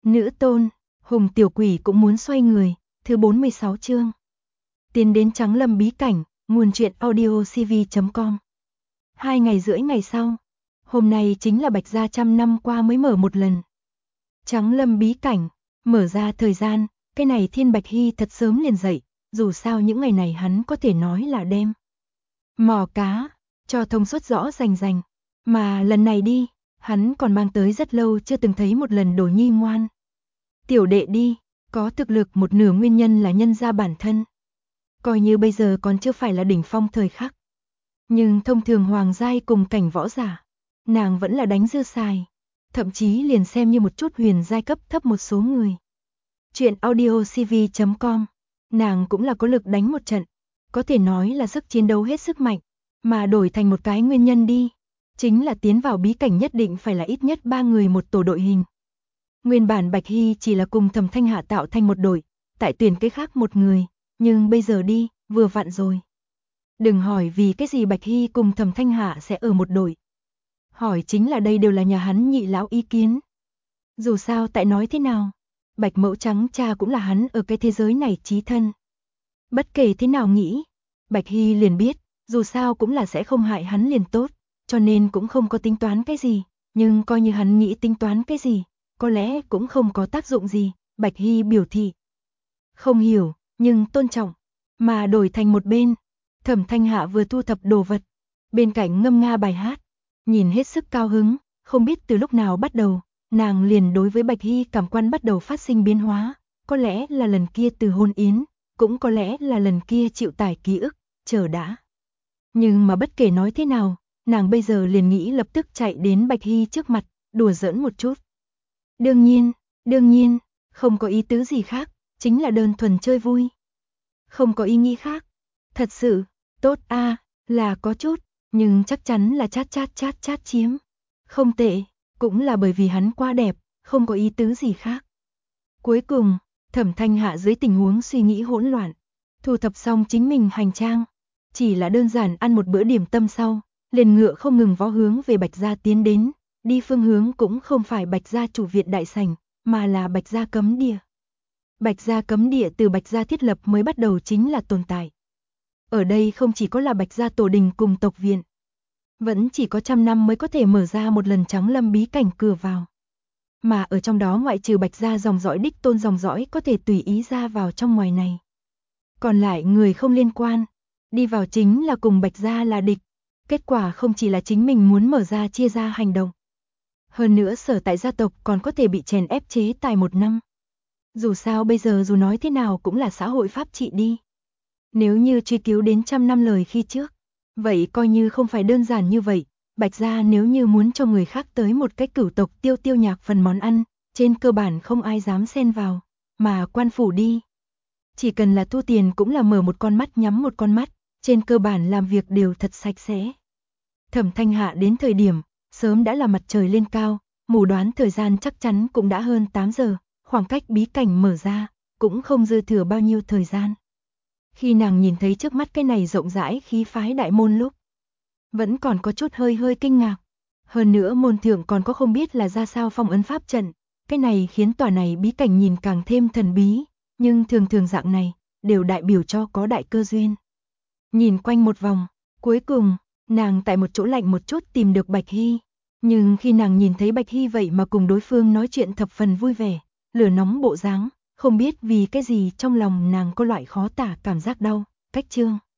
Nữ tôn, Hùng tiểu quỷ cũng muốn xoay người, thứ 46 chương. Tiến đến Trắng Lâm bí cảnh, nguồn truyện audio cv.com. 2 ngày rưỡi ngày sau, hôm nay chính là Bạch Gia 100 năm qua mới mở một lần. Trắng Lâm bí cảnh, mở ra thời gian, cái này Thiên Bạch Hy thật sớm liền dậy, dù sao những ngày này hắn có thể nói là đem mò cá, cho thông suốt rõ rành, mà lần này đi, hắn còn mang tới rất lâu chưa từng thấy một lần đồ nhi ngoan. Tiểu đệ đi, có thực lực một nửa nguyên nhân là nhân ra bản thân. Coi như bây giờ còn chưa phải là đỉnh phong thời khắc. Nhưng thông thường hoàng giai cùng cảnh võ giả, nàng vẫn là đánh dư xài. Thậm chí liền xem như một chút huyền giai cấp thấp một số người. Chuyện audio cv.com, nàng cũng là có lực đánh một trận. Có thể nói là sức chiến đấu hết sức mạnh, mà đổi thành một cái nguyên nhân đi. Chính là tiến vào bí cảnh nhất định phải là ít nhất 3 người một tổ đội hình. Nguyên bản Bạch Hy chỉ là cùng Thẩm Thanh Hạ tạo thành một đội, tại tuyển cái khác một người, nhưng bây giờ đi, vừa vặn rồi. Đừng hỏi vì cái gì Bạch Hy cùng Thẩm Thanh Hạ sẽ ở một đội. Hỏi chính là đây đều là nhà hắn nhị lão ý kiến. Dù sao tại nói thế nào, Bạch Mẫu Trắng cha cũng là hắn ở cái thế giới này chí thân. Bất kể thế nào nghĩ, Bạch Hy liền biết, dù sao cũng là sẽ không hại hắn liền tốt, cho nên cũng không có tính toán cái gì, nhưng coi như hắn nghĩ tính toán cái gì, có lẽ cũng không có tác dụng gì, Bạch Hy biểu thị. Không hiểu, nhưng tôn trọng, mà đổi thành một bên, Thẩm Thanh Hạ vừa thu thập đồ vật, bên cạnh ngâm nga bài hát, nhìn hết sức cao hứng, không biết từ lúc nào bắt đầu, nàng liền đối với Bạch Hy cảm quan bắt đầu phát sinh biến hóa, có lẽ là lần kia từ hôn yến, cũng có lẽ là lần kia chịu tải ký ức, chờ đã. Nhưng mà bất kể nói thế nào, nàng bây giờ liền nghĩ lập tức chạy đến Bạch Hy trước mặt, đùa giỡn một chút. Đương nhiên, không có ý tứ gì khác, chính là đơn thuần chơi vui. Không có ý nghĩ khác. Thật sự, tốt a, là có chút, nhưng chắc chắn là chát chiếm. Không tệ, cũng là bởi vì hắn quá đẹp, không có ý tứ gì khác. Cuối cùng, Thẩm Thanh Hạ dưới tình huống suy nghĩ hỗn loạn, thu thập xong chính mình hành trang, chỉ là đơn giản ăn một bữa điểm tâm sau, liền ngựa không ngừng vó hướng về Bạch Gia tiến đến, đi phương hướng cũng không phải Bạch Gia chủ viện đại sảnh, mà là Bạch Gia cấm địa. Bạch Gia cấm địa từ Bạch Gia thiết lập mới bắt đầu chính là tồn tại. Ở đây không chỉ có là Bạch Gia tổ đình cùng tộc viện, vẫn chỉ có 100 năm mới có thể mở ra một lần Trắng Lâm bí cảnh cửa vào. Mà ở trong đó ngoại trừ Bạch Gia dòng dõi đích tôn dòng dõi có thể tùy ý ra vào trong ngoài này. Còn lại người không liên quan, đi vào chính là cùng Bạch Gia là địch. Kết quả không chỉ là chính mình muốn mở ra chia ra hành động. Hơn nữa sở tại gia tộc còn có thể bị chèn ép chế tài 1 năm. Dù sao bây giờ dù nói thế nào cũng là xã hội pháp trị đi. Nếu như truy cứu đến 100 năm lời khi trước, vậy coi như không phải đơn giản như vậy. Bạch Gia nếu như muốn cho người khác tới một cách cửu tộc tiêu nhạc phần món ăn, trên cơ bản không ai dám xen vào, mà quan phủ đi. Chỉ cần là thu tiền cũng là mở một con mắt nhắm một con mắt, trên cơ bản làm việc đều thật sạch sẽ. Thẩm Thanh Hạ đến thời điểm, sớm đã là mặt trời lên cao, mù đoán thời gian chắc chắn cũng đã hơn 8 giờ, khoảng cách bí cảnh mở ra, cũng không dư thừa bao nhiêu thời gian. Khi nàng nhìn thấy trước mắt cái này rộng rãi khí phái đại môn lúc, vẫn còn có chút hơi kinh ngạc. Hơn nữa môn thượng còn có không biết là ra sao phong ấn pháp trận, cái này khiến tòa này bí cảnh nhìn càng thêm thần bí, nhưng thường dạng này, đều đại biểu cho có đại cơ duyên. Nhìn quanh một vòng, cuối cùng, nàng tại một chỗ lạnh một chút tìm được Bạch Hy, nhưng khi nàng nhìn thấy Bạch Hy vậy mà cùng đối phương nói chuyện thập phần vui vẻ, lửa nóng bộ dáng, không biết vì cái gì trong lòng nàng có loại khó tả cảm giác đau, cách chương.